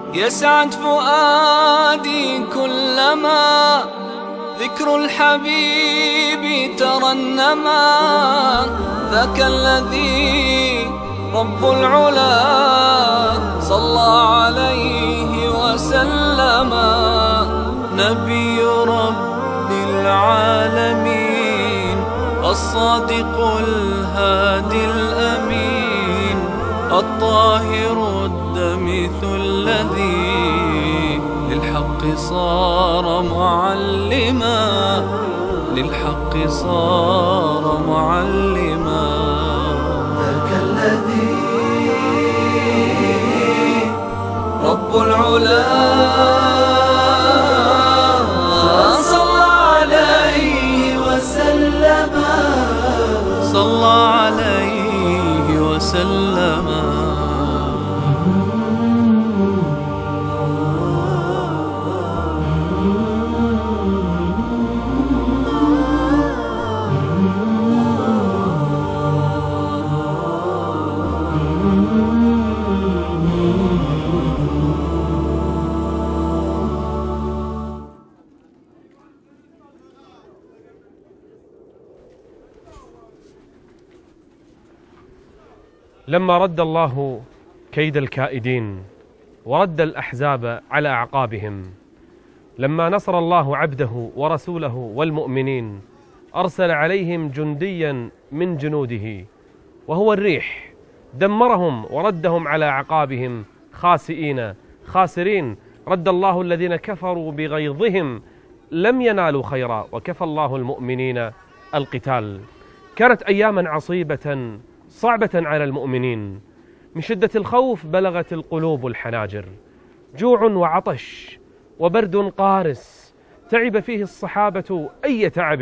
يسعد فؤادي كلما ذكر الحبيب ترنما. ذاك الذي رب العلا صلى عليه وسلم. نبي رب العالمين الصادق الهادي الأمين الطاهر الدمث الذي للحق صار معلما. للحق صار معلما. ذاك الذي رب العلا صلى عليه وسلم. صلى عليه وسلم. لما رد الله كيد الكائدين ورد الأحزاب على أعقابهم، لما نصر الله عبده ورسوله والمؤمنين أرسل عليهم جنديا من جنوده وهو الريح، دمرهم وردهم على أعقابهم خاسئين خاسرين. رد الله الذين كفروا بغيظهم لم ينالوا خيرا وكفى الله المؤمنين القتال. كانت أياما عصيبة صعبة على المؤمنين، من شدة الخوف بلغت القلوب الحناجر، جوع وعطش وبرد قارس تعب فيه الصحابة أي تعب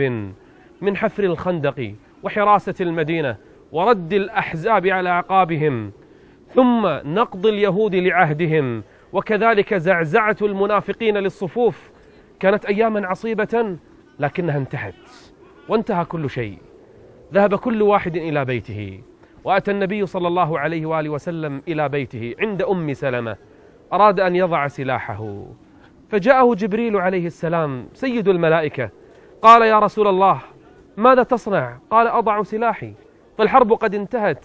من حفر الخندق وحراسة المدينة ورد الأحزاب على أعقابهم، ثم نقض اليهود لعهدهم، وكذلك زعزعة المنافقين للصفوف. كانت أياما عصيبة لكنها انتهت وانتهى كل شيء. ذهب كل واحد إلى بيته، وأتى النبي صلى الله عليه وآله وسلم إلى بيته عند أم سلمة، أراد أن يضع سلاحه، فجاءه جبريل عليه السلام سيد الملائكة، قال: يا رسول الله ماذا تصنع؟ قال: أضع سلاحي فالحرب قد انتهت.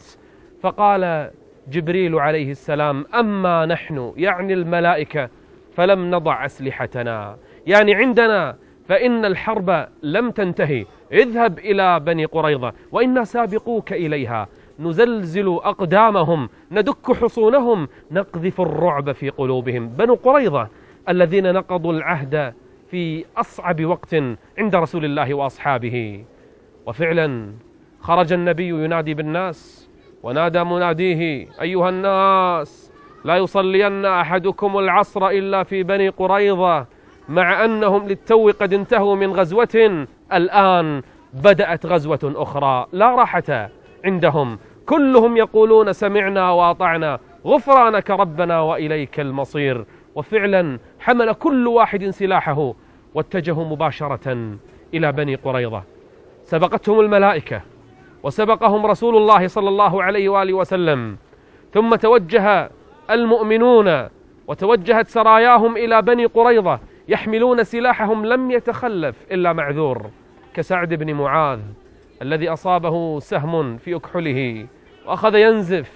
فقال جبريل عليه السلام: أما نحن، يعني الملائكة، فلم نضع أسلحتنا، يعني عندنا فإن الحرب لم تنتهي، اذهب إلى بني قريظة وإنا سابقوك إليها، نزلزل أقدامهم، ندك حصونهم، نقذف الرعب في قلوبهم. بنو قريظة الذين نقضوا العهد في أصعب وقت عند رسول الله وأصحابه. وفعلا خرج النبي ينادي بالناس، ونادى مناديه: أيها الناس، لا يصلين أحدكم العصر إلا في بني قريظة، مع أنهم للتو قد انتهوا من غزوة، الآن بدأت غزوة أخرى لا راحة عندهم، كلهم يقولون: سمعنا وأطعنا، غفرانك ربنا وإليك المصير. وفعلا حمل كل واحد سلاحه واتجهوا مباشرة إلى بني قريظة. سبقتهم الملائكة وسبقهم رسول الله صلى الله عليه وآله وسلم، ثم توجه المؤمنون وتوجهت سراياهم إلى بني قريظة يحملون سلاحهم. لم يتخلف إلا معذور كسعد بن معاذ الذي أصابه سهم في أكحله وأخذ ينزف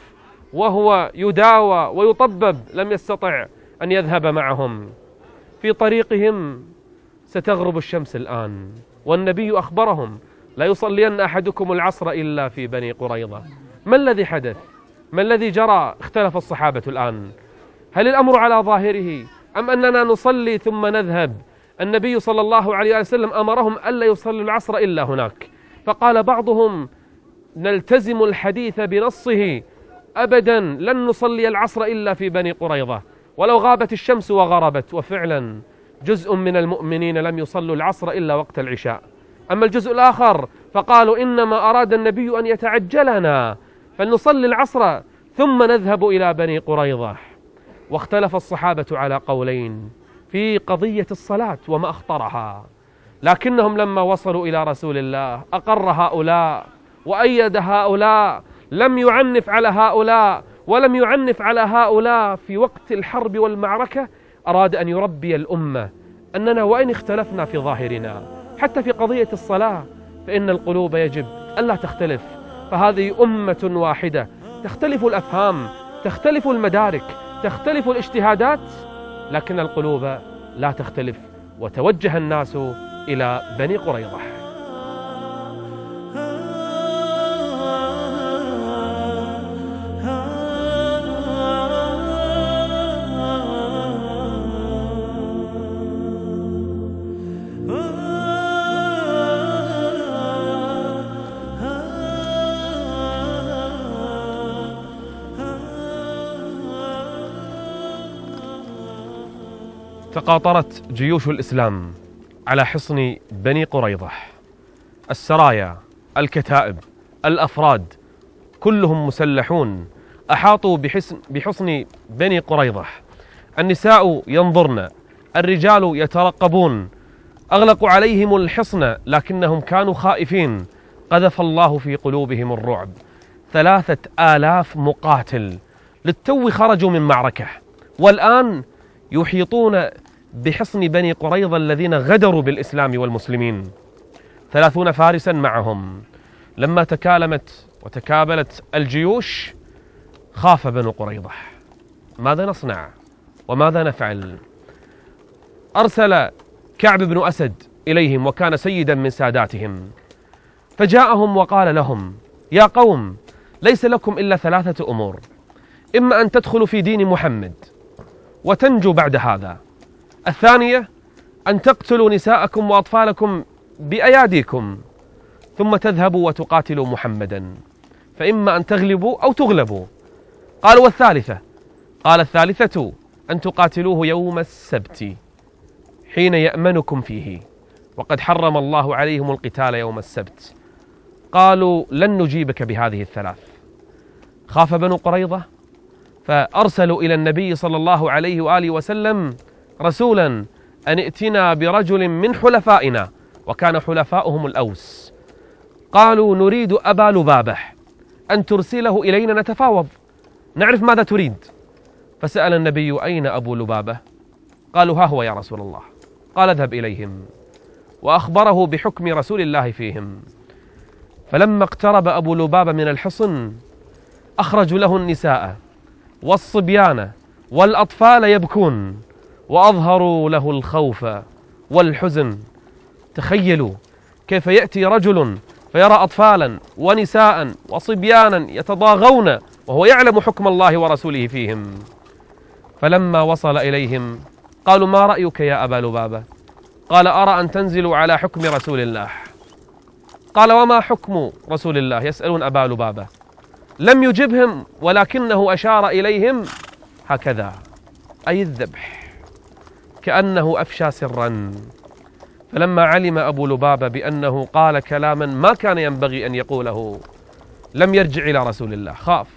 وهو يداوى ويطبب، لم يستطع أن يذهب معهم. في طريقهم ستغرب الشمس الآن، والنبي أخبرهم: لا يصلين أحدكم العصر إلا في بني قريظة. ما الذي حدث؟ ما الذي جرى؟ اختلف الصحابة الآن، هل الأمر على ظاهره أم أننا نصلي ثم نذهب؟ النبي صلى الله عليه وسلم أمرهم ألا يصلوا العصر إلا هناك، فقال بعضهم: نلتزم الحديث بنصه، أبدا لن نصلي العصر إلا في بني قريظة ولو غابت الشمس وغربت. وفعلا جزء من المؤمنين لم يصلوا العصر إلا وقت العشاء. أما الجزء الآخر فقالوا: إنما أراد النبي أن يتعجلنا فلنصلي العصر ثم نذهب إلى بني قريظة. واختلف الصحابة على قولين في قضية الصلاة وما أخطرها، لكنهم لما وصلوا إلى رسول الله أقر هؤلاء وأيد هؤلاء، لم يعنف على هؤلاء ولم يعنف على هؤلاء في وقت الحرب والمعركة. أراد أن يربي الأمة أننا وإن اختلفنا في ظاهرنا حتى في قضية الصلاة فإن القلوب يجب ألا تختلف، فهذه أمة واحدة، تختلف الأفهام، تختلف المدارك، تختلف الاجتهادات، لكن القلوب لا تختلف. وتوجه الناس إلى بني قريظة. تقاطرت جيوش الإسلام على حصن بني قريظة، السرايا، الكتائب، الأفراد، كلهم مسلحون، أحاطوا بحصن بني قريظة. النساء ينظرن، الرجال يترقبون، أغلقوا عليهم الحصن لكنهم كانوا خائفين. قذف الله في قلوبهم الرعب. 3000 مقاتل للتو خرجوا من معركة، والآن يحيطون بحصن بني قريظة الذين غدروا بالإسلام والمسلمين. 30 فارسا معهم. لما تكالمت وتكابلت الجيوش خاف بنو قريظة، ماذا نصنع وماذا نفعل؟ أرسل كعب بن أسد إليهم وكان سيدا من ساداتهم، فجاءهم وقال لهم: يا قوم، ليس لكم إلا 3 أمور، إما أن تدخلوا في دين محمد وتنجوا بعد هذا، الثانية أن تقتلوا نساءكم وأطفالكم بأياديكم ثم تذهبوا وتقاتلوا محمدا، فإما أن تغلبوا أو تغلبوا. قالوا: والثالثة؟ قال: الثالثة أن تقاتلوه يوم السبت حين يأمنكم فيه، وقد حرم الله عليهم القتال يوم السبت. قالوا: لن نجيبك بهذه الثلاث. خاف بنو قريظة فأرسلوا إلى النبي صلى الله عليه وآله وسلم رسولا أن ائتنا برجل من حلفائنا، وكان حلفاؤهم الأوس. قالوا: نريد أبا لبابة أن ترسله إلينا نتفاوض، نعرف ماذا تريد. فسأل النبي: أين أبو لبابة؟ قالوا: ها هو يا رسول الله. قال: اذهب إليهم. وأخبره بحكم رسول الله فيهم. فلما اقترب أبو لبابة من الحصن أخرجوا له النساء والصبيان والأطفال يبكون، وأظهروا له الخوف والحزن. تخيلوا كيف يأتي رجل فيرى أطفالا ونساء وصبيانا يتضاغون وهو يعلم حكم الله ورسوله فيهم. فلما وصل إليهم قالوا: ما رأيك يا أبا لبابة؟ قال: أرى أن تنزلوا على حكم رسول الله. قال: وما حكم رسول الله؟ يسألون أبا لبابة. لم يجبهم، ولكنه أشار إليهم هكذا، أي الذبح، كأنه أفشى سرا. فلما علم أبو لبابة بأنه قال كلاما ما كان ينبغي أن يقوله لم يرجع إلى رسول الله، خاف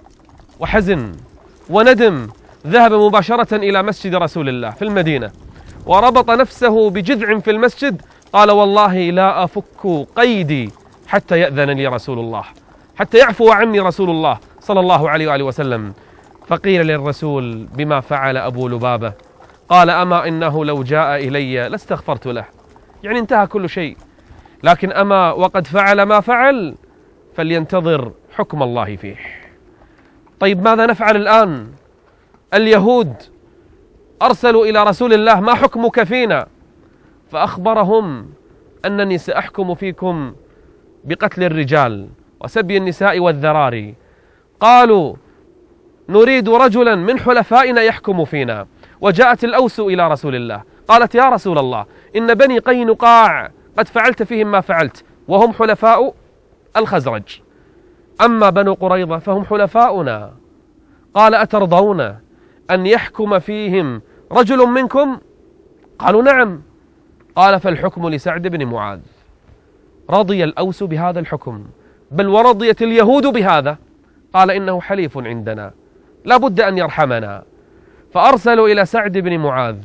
وحزن وندم. ذهب مباشرة إلى مسجد رسول الله في المدينة وربط نفسه بجذع في المسجد. قال: والله لا أفك قيدي حتى يأذن لي رسول الله، حتى يعفو عني رسول الله صلى الله عليه وآله وسلم. فقيل للرسول: بما فعل أبو لبابة؟ قال: أما إنه لو جاء إلي لاستغفرت له، يعني انتهى كل شيء، لكن أما وقد فعل ما فعل فلينتظر حكم الله فيه. طيب ماذا نفعل الآن؟ اليهود أرسلوا إلى رسول الله: ما حكمك فينا؟ فأخبرهم أنني سأحكم فيكم بقتل الرجال وسبي النساء والذراري. قالوا: نريد رجلا من حلفائنا يحكم فينا. وجاءت الأوس إلى رسول الله قالت: يا رسول الله، إن بني قينقاع قد فعلت فيهم ما فعلت، وهم حلفاء الخزرج، أما بنو قريظة فهم حلفاؤنا. قال: أترضون أن يحكم فيهم رجل منكم؟ قالوا: نعم. قال: فالحكم لسعد بن معاذ. رضي الأوس بهذا الحكم، بل ورضيت اليهود بهذا. قال: إنه حليف عندنا، لا بد أن يرحمنا. فأرسلوا إلى سعد بن معاذ.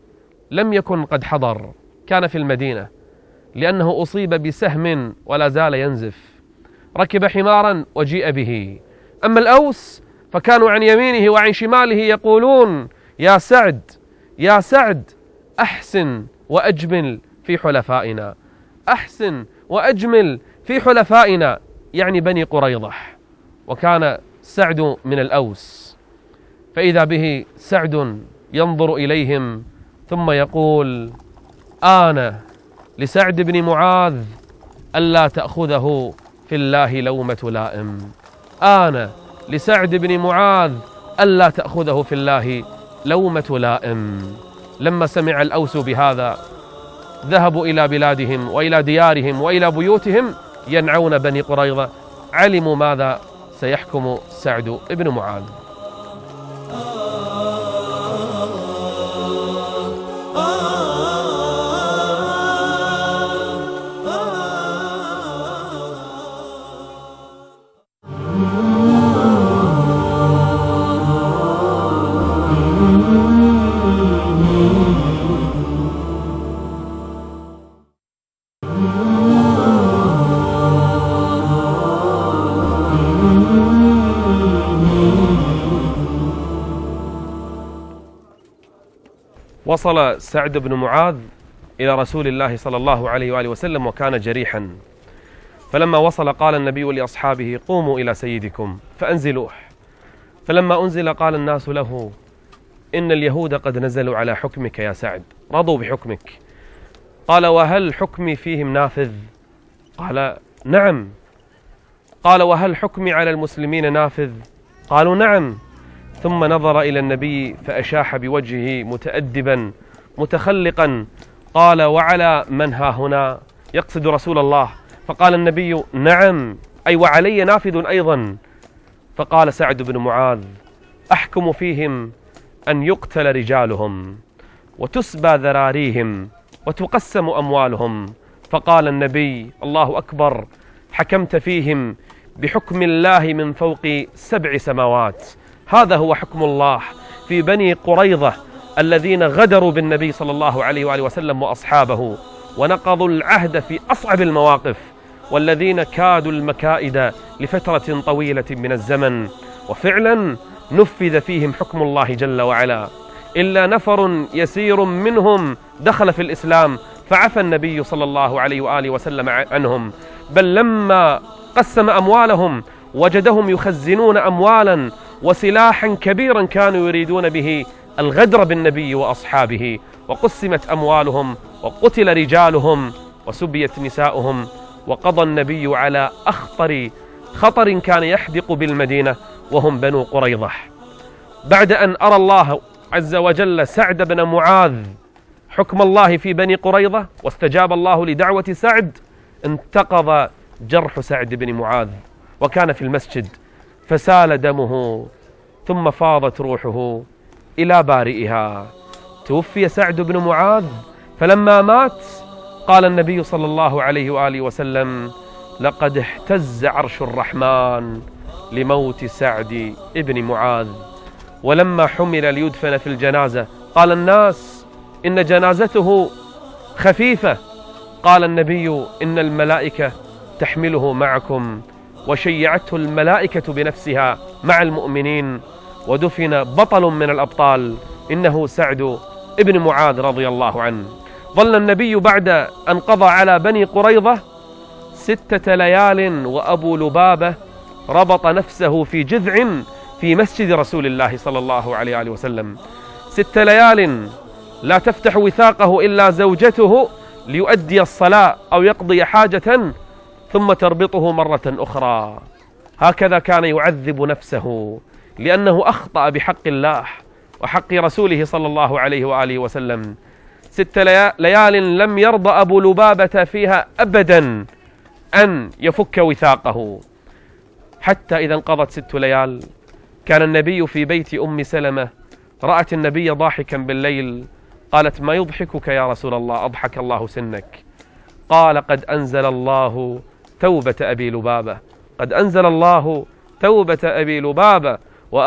لم يكن قد حضر، كان في المدينة لأنه أصيب بسهم ولا زال ينزف. ركب حمارا وجيء به. أما الأوس فكانوا عن يمينه وعن شماله يقولون: يا سعد يا سعد، أحسن وأجمل في حلفائنا، أحسن وأجمل في حلفائنا، يعني بني قريظة. وكان سعد من الأوس، فإذا به سعد ينظر إليهم ثم يقول: آن لسعد بن معاذ ألا تأخذه في الله لومة لائم، آن لسعد بن معاذ ألا تأخذه في الله لومة لائم. لما سمع الأوس بهذا ذهبوا إلى بلادهم وإلى ديارهم وإلى بيوتهم ينعون بني قريظة، علموا ماذا سيحكم سعد بن معاذ. وصل سعد بن معاذ إلى رسول الله صلى الله عليه وآله وسلم وكان جريحا، فلما وصل قال النبي لأصحابه: قوموا إلى سيدكم فأنزلوه. فلما أنزل قال الناس له: إن اليهود قد نزلوا على حكمك يا سعد، رضوا بحكمك. قال: وهل حكمي فيهم نافذ؟ قال: نعم. قال: وهل حكمي على المسلمين نافذ؟ قالوا: نعم. ثم نظر إلى النبي فأشاح بوجهه متأدبا متخلقا، قال: وعلى من ها هنا؟ يقصد رسول الله. فقال النبي: نعم، أي وعلي نافذ أيضا. فقال سعد بن معاذ: أحكم فيهم أن يقتل رجالهم وتسبى ذراريهم وتقسم أموالهم. فقال النبي: الله أكبر، حكمت فيهم بحكم الله من فوق 7 سماوات. هذا هو حكم الله في بني قريظة الذين غدروا بالنبي صلى الله عليه وآله وسلم وأصحابه ونقضوا العهد في أصعب المواقف، والذين كادوا المكائد لفترة طويلة من الزمن، وفعلا نفذ فيهم حكم الله جل وعلا، إلا نفر يسير منهم دخل في الإسلام فعفى النبي صلى الله عليه وآله وسلم عنهم. بل لما قسم أموالهم وجدهم يخزنون أموالا وسلاحا كبيرا كانوا يريدون به الغدر بالنبي وأصحابه، وقسمت أموالهم وقتل رجالهم وسبيت نساؤهم، وقضى النبي على أخطر خطر كان يحدق بالمدينة وهم بنو قريظة. بعد أن أرى الله عز وجل سعد بن معاذ حكم الله في بني قريظة واستجاب الله لدعوة سعد، انتقض جرح سعد بن معاذ وكان في المسجد، فسال دمه ثم فاضت روحه إلى بارئها. توفي سعد بن معاذ، فلما مات قال النبي صلى الله عليه وآله وسلم: لقد اهتز عرش الرحمن لموت سعد بن معاذ. ولما حمل ليدفن في الجنازة قال الناس: إن جنازته خفيفة. قال النبي: إن الملائكة تحمله معكم. وشيعته الملائكة بنفسها مع المؤمنين، ودفن بطل من الأبطال إنه سعد بن معاذ رضي الله عنه. ظل النبي بعد أن قضى على بني قريظة 6 ليال، وأبو لبابة ربط نفسه في جذع في مسجد رسول الله صلى الله عليه وسلم. 6 ليال لا تفتح وثاقه إلا زوجته ليؤدي الصلاة أو يقضي حاجة، ثم تربطه مرة أخرى. هكذا كان يعذب نفسه لأنه أخطأ بحق الله وحق رسوله صلى الله عليه وآله وسلم. 6 ليال لم يرضى أبو لبابة فيها أبدا أن يفك وثاقه، حتى إذا انقضت 6 ليال كان النبي في بيت أم سلمة، رأت النبي ضاحكا بالليل، قالت: ما يضحكك يا رسول الله؟ أضحك الله سنك. قال: قد أنزل الله توبة أبي لبابة، قد أنزل الله توبة أبي لبابة،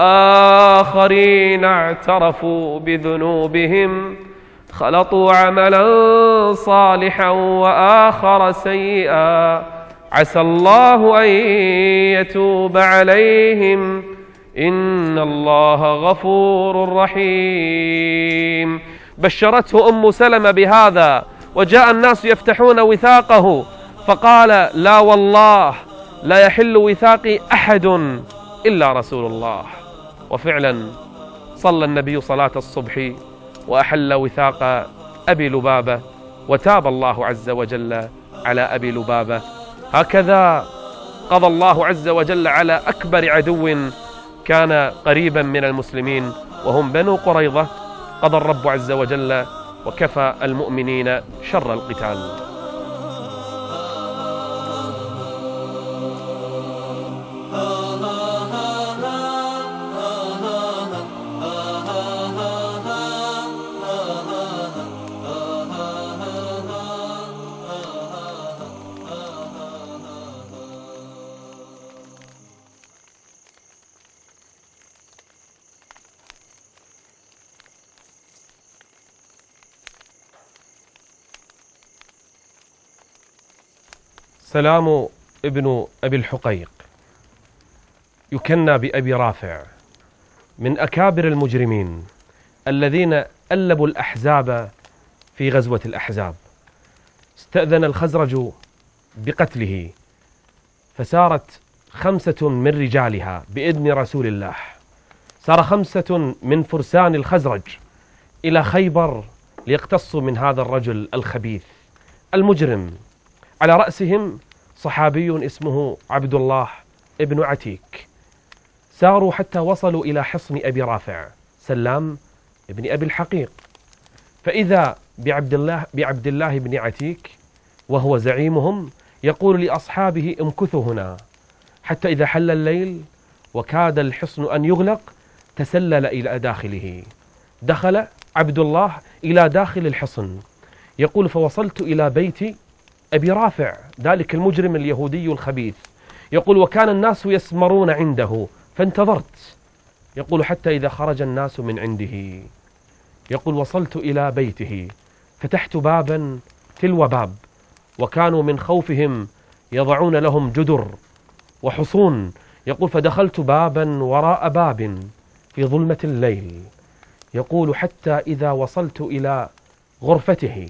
وآخرين اعترفوا بذنوبهم خلطوا عملا صالحا وآخر سيئا عسى الله أن يتوب عليهم إن الله غفور رحيم. بشرته أم سلمة بهذا، وجاء الناس يفتحون وثاقه، فقال لا والله لا يحل وثاقي أحد إلا رسول الله. وفعلا صلى النبي صلاة الصبح وأحل وثاق أبي لبابة، وتاب الله عز وجل على أبي لبابة. هكذا قضى الله عز وجل على أكبر عدو كان قريبا من المسلمين وهم بنو قريظة. قضى الرب عز وجل وكفى المؤمنين شر القتال. سلام ابن أبي الحقيق يكنى بأبي رافع، من أكابر المجرمين الذين ألبوا الأحزاب في غزوة الأحزاب. استأذن الخزرج بقتله، فسارت 5 من رجالها بإذن رسول الله، سار 5 من فرسان الخزرج إلى خيبر ليقتصوا من هذا الرجل الخبيث المجرم. على رأسهم صحابي اسمه عبد الله ابن عتيك. ساروا حتى وصلوا إلى حصن أبي رافع سلام ابن أبي الحقيق، فإذا بعبد الله بن عتيك وهو زعيمهم يقول لأصحابه امكثوا هنا، حتى إذا حل الليل وكاد الحصن أن يغلق تسلل إلى داخله. دخل عبد الله إلى داخل الحصن، يقول فوصلت إلى بيت أبي رافع ذلك المجرم اليهودي الخبيث. يقول وكان الناس يسمرون عنده فانتظرت، يقول حتى إذا خرج الناس من عنده، يقول وصلت إلى بيته فتحت بابا تلو باب، وكانوا من خوفهم يضعون لهم جدر وحصون. يقول فدخلت بابا وراء باب في ظلمة الليل، يقول حتى إذا وصلت إلى غرفته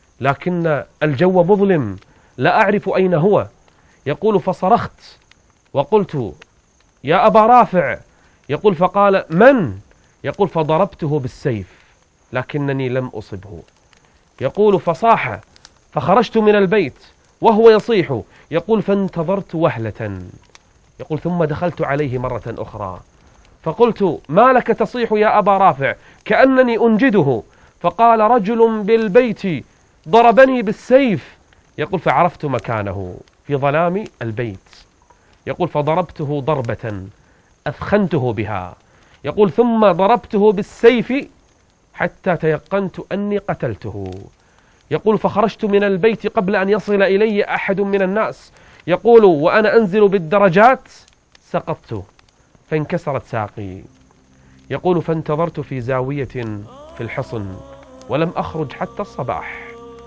لكن الجو مظلم لا أعرف أين هو. يقول فصرخت وقلت يا أبا رافع، يقول فقال من؟ يقول فضربته بالسيف لكنني لم أصبه. يقول فصاح فخرجت من البيت وهو يصيح. يقول فانتظرت وهلة، يقول ثم دخلت عليه مرة أخرى فقلت ما لك تصيح يا أبا رافع كأنني أنجده؟ فقال رجل بالبيت ضربني بالسيف. يقول فعرفت مكانه في ظلام البيت. يقول فضربته ضربة أثخنته بها. يقول ثم ضربته بالسيف حتى تيقنت أني قتلته. يقول فخرجت من البيت قبل أن يصل إلي أحد من الناس. يقول وأنا أنزل بالدرجات سقطت فانكسرت ساقي. يقول فانتظرت في زاوية في الحصن ولم أخرج حتى الصباح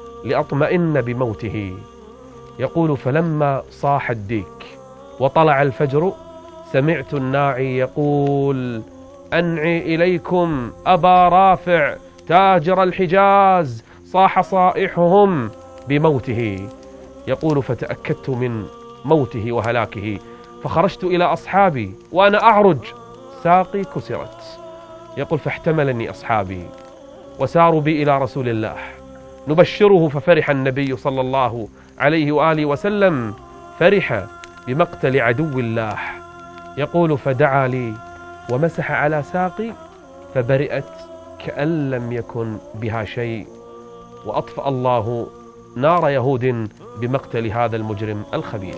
لأطمئن بموته. يقول فلما صاح الديك وطلع الفجر سمعت الناعي يقول أنعي إليكم أبا رافع تاجر الحجاز، صاح صائحهم بموته. يقول فتأكدت من موته وهلاكه فخرجت إلى أصحابي وأنا أعرج ساقي كسرت. يقول فاحتملني أصحابي وساروا بي إلى رسول الله نبشره، ففرح النبي صلى الله عليه وآله وسلم، فرح بمقتل عدو الله. يقول فدعا لي ومسح على ساقي فبرئت كأن لم يكن بها شيء، وأطفأ الله نار يهود بمقتل هذا المجرم الخبيث.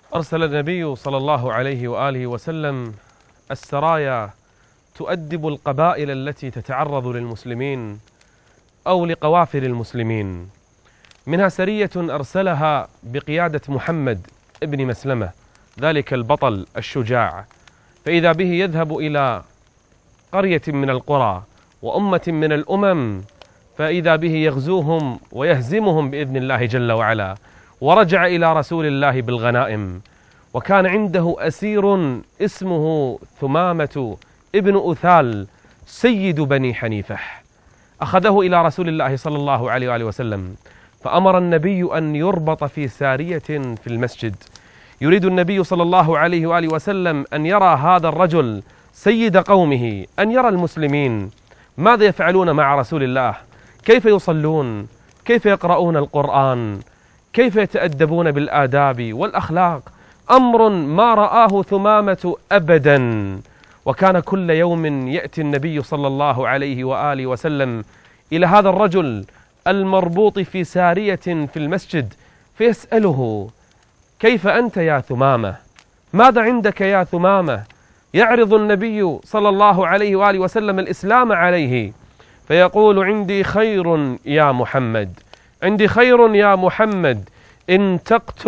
أرسل النبي صلى الله عليه وآله وسلم السرايا تؤدب القبائل التي تتعرض للمسلمين أو لقوافل المسلمين. منها سرية أرسلها بقيادة محمد ابن مسلمة، ذلك البطل الشجاع، فإذا به يذهب إلى قرية من القرى وأمة من الأمم، فإذا به يغزوهم ويهزمهم بإذن الله جل وعلا. ورجع إلى رسول الله بالغنائم، وكان عنده أسير اسمه ثمامة ابن أثال سيد بني حنيفة، أخذه إلى رسول الله صلى الله عليه وآله وسلم، فأمر النبي أن يربط في سارية في المسجد. يريد النبي صلى الله عليه وآله وسلم أن يرى هذا الرجل سيد قومه، أن يرى المسلمين ماذا يفعلون مع رسول الله، كيف يصلون، كيف يقرؤون القرآن، كيف يتأدبون بالآداب والأخلاق. أمر ما رآه ثمامة أبدا. وكان كل يوم يأتي النبي صلى الله عليه وآله وسلم إلى هذا الرجل المربوط في سارية في المسجد فيسأله: كيف أنت يا ثمامة؟ ماذا عندك يا ثمامة؟ يعرض النبي صلى الله عليه وآله وسلم الإسلام عليه، فيقول: عندي خير يا محمد، عندي خير يا محمد، إن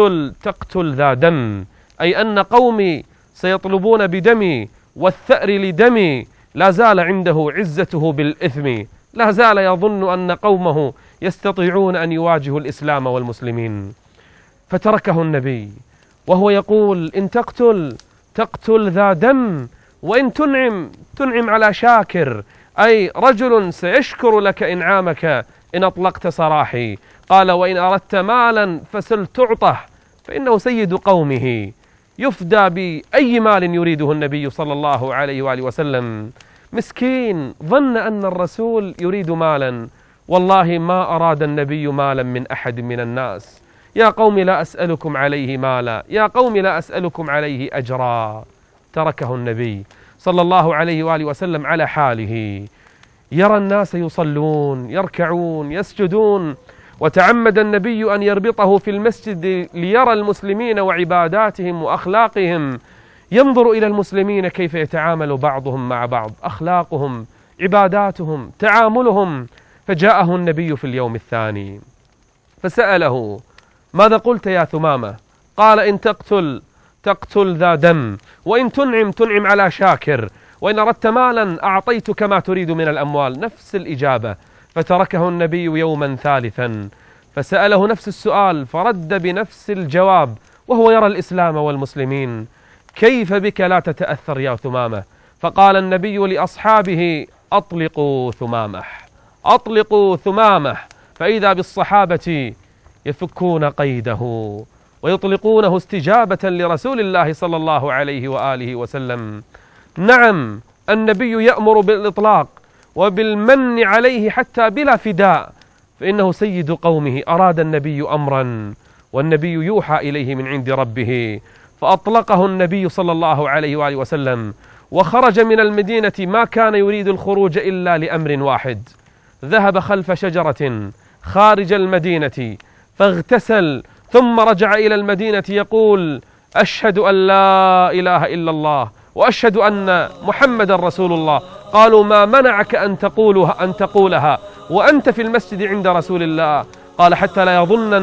تقتل ذا دم، أي أن قومي سيطلبون بدمي والثأر لدمي. لا زال عنده عزته بالإثم، لا زال يظن أن قومه يستطيعون أن يواجهوا الإسلام والمسلمين. فتركه النبي وهو يقول: إن تقتل ذا دم، وإن تنعم على شاكر، أي رجل سيشكر لك إنعامك إن أطلقت سراحي. قال: وإن أردت مالا فسل تعطه، فإنه سيد قومه، يفدى بأي مال يريده النبي صلى الله عليه وآله وسلم. مسكين ظن أن الرسول يريد مالا، والله ما أراد النبي مالا من أحد من الناس. يا قوم لا أسألكم عليه مالا، يا قوم لا أسألكم عليه أجرا. تركه النبي صلى الله عليه وآله وسلم على حاله، يرى الناس يصلون يركعون يسجدون، وتعمد النبي أن يربطه في المسجد ليرى المسلمين وعباداتهم وأخلاقهم، ينظر إلى المسلمين كيف يتعامل بعضهم مع بعض، أخلاقهم، عباداتهم، تعاملهم. فجاءه النبي في اليوم الثاني فسأله: ماذا قلت يا ثمامة؟ قال: إن تقتل ذا دم، وإن تنعم على شاكر، وإن أردت مالا أعطيتك ما تريد من الأموال. نفس الإجابة. فتركه النبي يوما ثالثا فسأله نفس السؤال، فرد بنفس الجواب وهو يرى الإسلام والمسلمين. كيف بك لا تتأثر يا ثمامة؟ فقال النبي لأصحابه: أطلقوا ثمامة، أطلقوا ثمامة. فإذا بالصحابة يفكون قيده ويطلقونه استجابة لرسول الله صلى الله عليه وآله وسلم. نعم، النبي يأمر بالإطلاق وبالمن عليه حتى بلا فداء، فإنه سيد قومه. أراد النبي أمرا والنبي يوحى إليه من عند ربه، فأطلقه النبي صلى الله عليه وآله وسلم، وخرج من المدينة. ما كان يريد الخروج إلا لأمر واحد. ذهب خلف شجرة خارج المدينة فاغتسل، ثم رجع إلى المدينة يقول: أشهد أن لا إله إلا الله وأشهد أن محمد رسول الله. قالوا: ما منعك أن تقولها وأنت في المسجد عند رسول الله؟ قال: حتى لا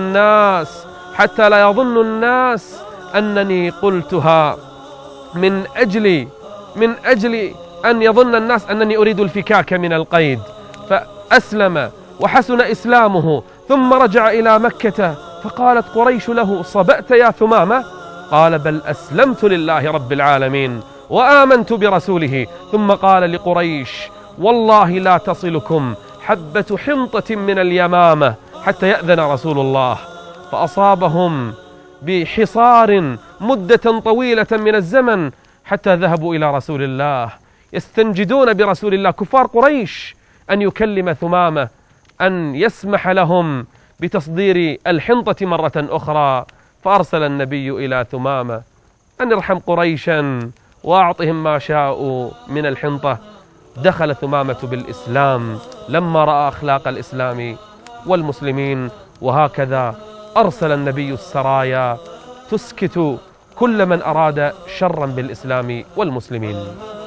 يظن الناس أنني قلتها من أجل أن يظن الناس أنني أريد الفكاك من القيد. فأسلم وحسن إسلامه، ثم رجع إلى مكة، فقالت قريش له: صبأت يا ثمامة؟ قال: بل أسلمت لله رب العالمين وآمنت برسوله. ثم قال لقريش: والله لا تصلكم حبة حنطة من اليمامة حتى يأذن رسول الله. فأصابهم بحصار مدة طويلة من الزمن حتى ذهبوا إلى رسول الله يستنجدون برسول الله، كفار قريش، أن يكلم ثمامة، أن يسمح لهم بتصدير الحنطة مرة أخرى. فأرسل النبي إلى ثمامة أن ارحم قريشا وأعطهم ما شاءوا من الحنطة. دخل ثمامة بالإسلام لما رأى أخلاق الإسلام والمسلمين. وهكذا أرسل النبي السرايا تسكت كل من أراد شرا بالإسلام والمسلمين.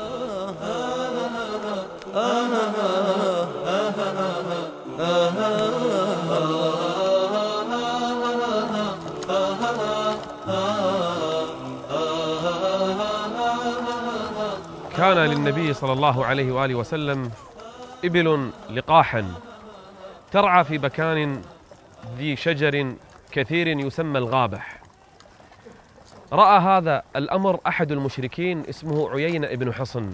كان للنبي صلى الله عليه وآله وسلم إبل لقاحا ترعى في مكان ذي شجر كثير يسمى الغابح. رأى هذا الأمر أحد المشركين اسمه عيينة بن حصن،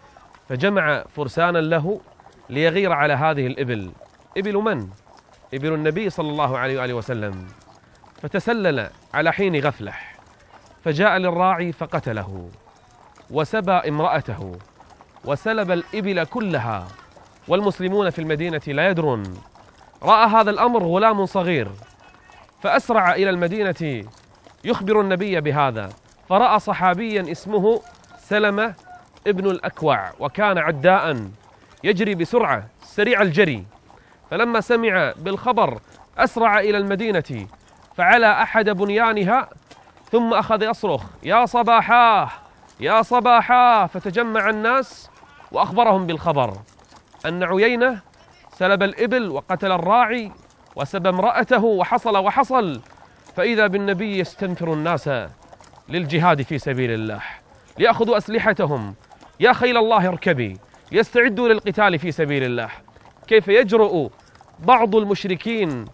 فجمع فرسانا له ليغير على هذه الإبل. إبل من؟ إبل النبي صلى الله عليه وآله وسلم. فتسلل على حين غفلة، فجاء للراعي فقتله وسبى امرأته وسلب الإبل كلها، والمسلمون في المدينة لا يدرون. رأى هذا الأمر غلام صغير فأسرع إلى المدينة يخبر النبي بهذا، فرأى صحابيا اسمه سلمة ابن الأكوع، وكان عداء يجري بسرعة سريع الجري. فلما سمع بالخبر أسرع إلى المدينة فعلى أحد بنيانها، ثم أخذ يصرخ: يا صباحاه يا صباحاه! فتجمع الناس وأخبرهم بالخبر أن عيينة سلب الإبل وقتل الراعي وسبى امرأته وحصل. فإذا بالنبي يستنفر الناس للجهاد في سبيل الله، ليأخذوا أسلحتهم: يا خيل الله اركبي، ليستعدوا للقتال في سبيل الله. كيف يجرؤ بعض المشركين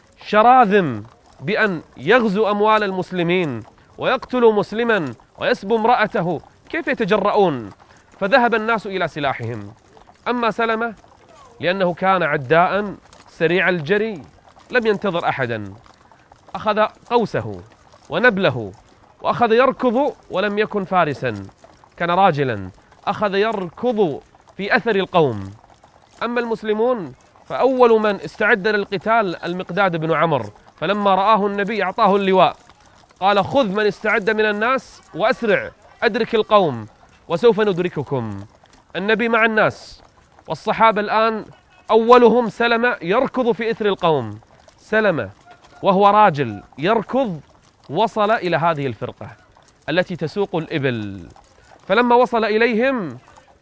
شراذم بأن يغزو أموال المسلمين ويقتل مسلما ويسبو امرأته؟ كيف يتجرؤون؟ فذهب الناس إلى سلاحهم. أما سلمة لأنه كان عداء سريع الجري لم ينتظر أحدا، أخذ قوسه ونبله وأخذ يركض، ولم يكن فارسا، كان راجلا، أخذ يركض في أثر القوم. أما المسلمون فأول من استعد للقتال المقداد بن عمرو، فلما رآه النبي أعطاه اللواء، قال: خذ من استعد من الناس وأسرع، أدرك القوم وسوف ندرككم. النبي مع الناس، والصحابة الآن أولهم سلمة يركض في إثر القوم. سلمة وهو راجل يركض وصل إلى هذه الفرقة التي تسوق الإبل، فلما وصل إليهم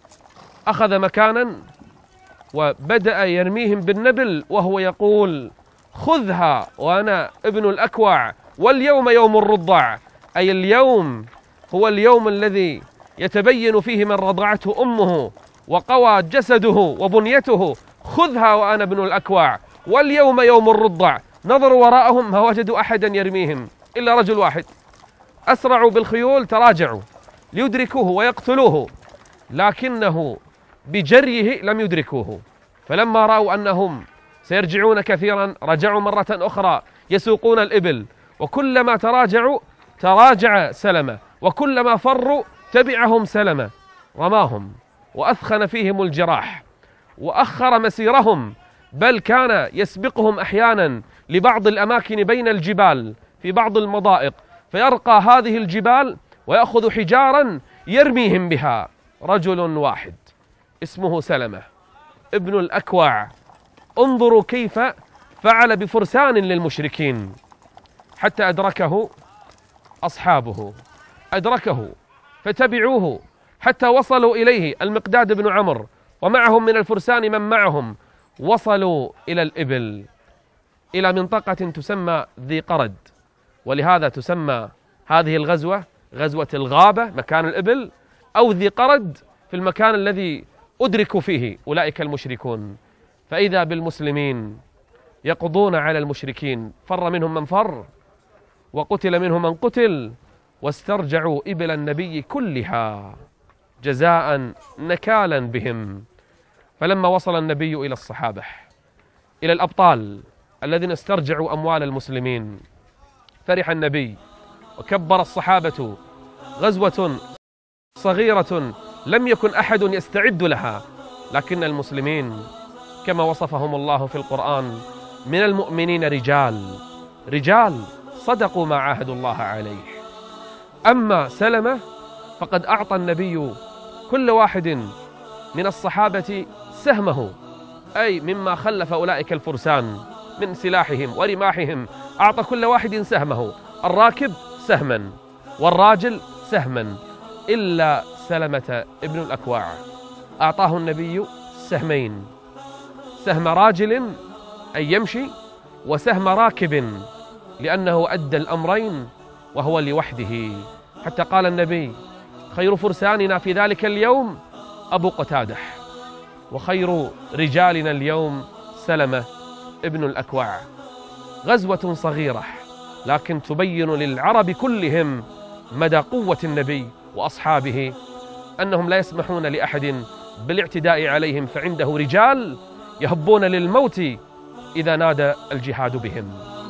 أخذ مكانا وبدأ يرميهم بالنبل وهو يقول: خذها وأنا ابن الأكوع، واليوم يوم الرضع، أي اليوم هو اليوم الذي يتبين فيه من رضعته أمه وقوى جسده وبنيته. خذها وأنا ابن الأكوع، واليوم يوم الرضع. نظروا وراءهم ما وجدوا أحدا يرميهم إلا رجل واحد. أسرعوا بالخيول، تراجعوا ليدركوه ويقتلوه، لكنه بجريه لم يدركوه. فلما رأوا أنهم سيرجعون كثيرا رجعوا مرة أخرى يسوقون الإبل، وكلما تراجعوا تراجع سلمة، وكلما فروا تبعهم سلمة، رماهم وأثخن فيهم الجراح وأخر مسيرهم، بل كان يسبقهم أحيانا لبعض الأماكن بين الجبال في بعض المضائق، فيرقى هذه الجبال ويأخذ حجارا يرميهم بها. رجل واحد اسمه سلمة ابن الأكوع. انظروا كيف فعل بفرسان للمشركين حتى أدركه أصحابه، أدركه فتبعوه حتى وصلوا إليه المقداد بن عمرو ومعهم من الفرسان من معهم، وصلوا إلى الإبل إلى منطقة تسمى ذي قرد، ولهذا تسمى هذه الغزوة غزوة الغابة، مكان الإبل، أو ذي قرد في المكان الذي أدركوا فيه أولئك المشركون. فإذا بالمسلمين يقضون على المشركين، فر منهم من فر وقتل منهم من قتل، واسترجعوا إبل النبي كلها جزاء نكالا بهم. فلما وصل النبي إلى الصحابة، إلى الأبطال الذين استرجعوا أموال المسلمين، فرح النبي وكبر الصحابة. غزوة صغيرة لم يكن أحد يستعد لها، لكن المسلمين كما وصفهم الله في القرآن: من المؤمنين رجال صدقوا ما عاهدوا الله عليه. أما سلمة فقد أعطى النبي كل واحد من الصحابة سهمه، أي مما خلف أولئك الفرسان من سلاحهم ورماحهم، أعطى كل واحد سهمه. الراكب سهما، والراجل سهما، إلا سلمة ابن الأكوع أعطاه النبي سهمين، سهم راجل أي يمشي، وسهم راكب لأنه أدى الأمرين وهو لوحده، حتى قال النبي: خير فرساننا في ذلك اليوم أبو قتادة، وخير رجالنا اليوم سلمة ابن الأكوع. غزوة صغيرة لكن تبين للعرب كلهم مدى قوة النبي وأصحابه، أنهم لا يسمحون لأحد بالاعتداء عليهم، فعنده رجال يهبون للموت إذا نادى الجهاد بهم.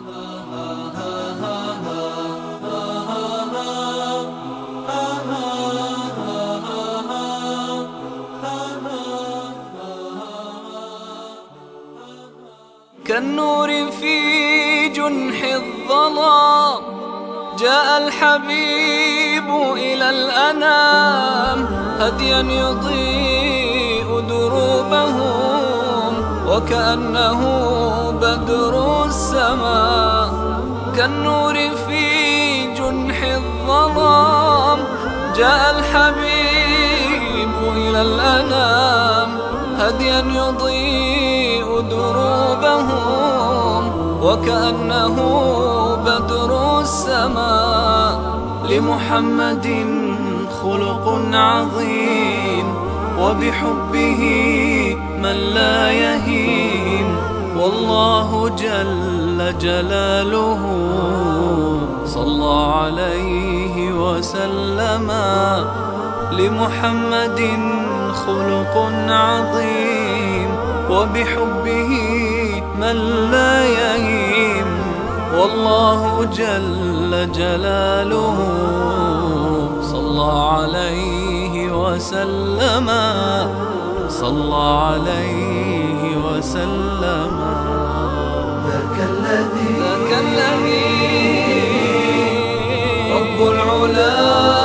كالنور في جنح الظلام جاء الحبيب إلى الأنام، هديا يضيء دروبهم وكأنه بدر السماء. كالنور في جنح الظلام جاء الحبيب إلى الأنام، هديا يضيء دروبهم وكأنه بدر السماء. لمحمد خلق عظيم وبحبه من لا يهيم، والله جل جلاله صلى عليه وسلم. لمحمد خلق عظيم وبحبه من لا يهيم، والله جل جلاله صلى عليه وسلم، صلى عليه وسلم. ذاك الذي رب العلا